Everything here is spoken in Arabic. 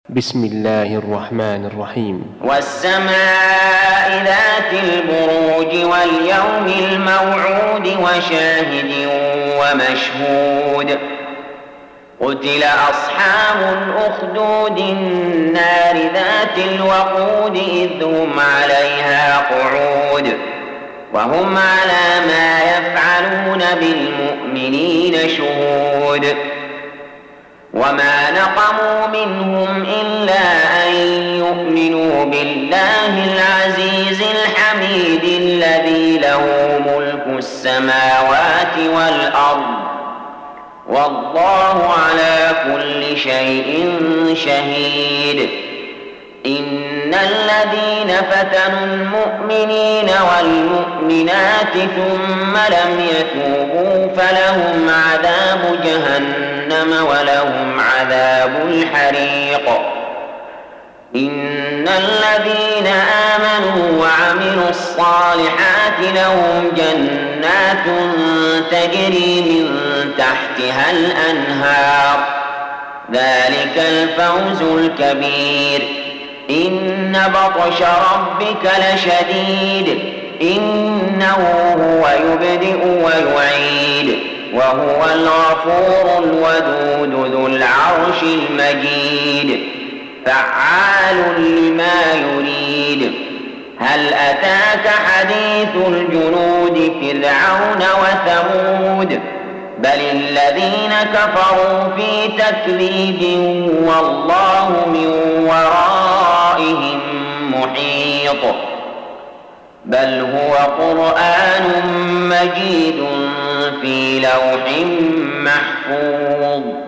بسم الله الرحمن الرحيم. والسماء ذات البروج واليوم الموعود وشاهد ومشهود قتل أصحاب الأخدود النار ذات الوقود إذ هم عليها قعود وهم على ما يفعلون بالمؤمنين شهود وما نقموا منهم إلا أن يؤمنوا بالله العزيز الحميد الذي له ملك السماوات والأرض والله على كل شيء شهيد. إن الذين فتنوا المؤمنين والمؤمنات ثم لم يتوبوا فلهم عذاب جهنم ولهم عذاب الحريق. إن الذين آمنوا وعملوا الصالحات لهم جنات تجري من تحتها الأنهار ذلك الفوز الكبير. إن بطش ربك لشديد إنه هو يبدئ ويعيد وهو الغفور الودود ذو العرش المجيد فعال لما يريد. هل أتاك حديث الجنود فرعون وثمود بل الذين كفروا في تكذيب والله من ورائهم محيط. بل هو قرآن مجيد في لوح محفوظ.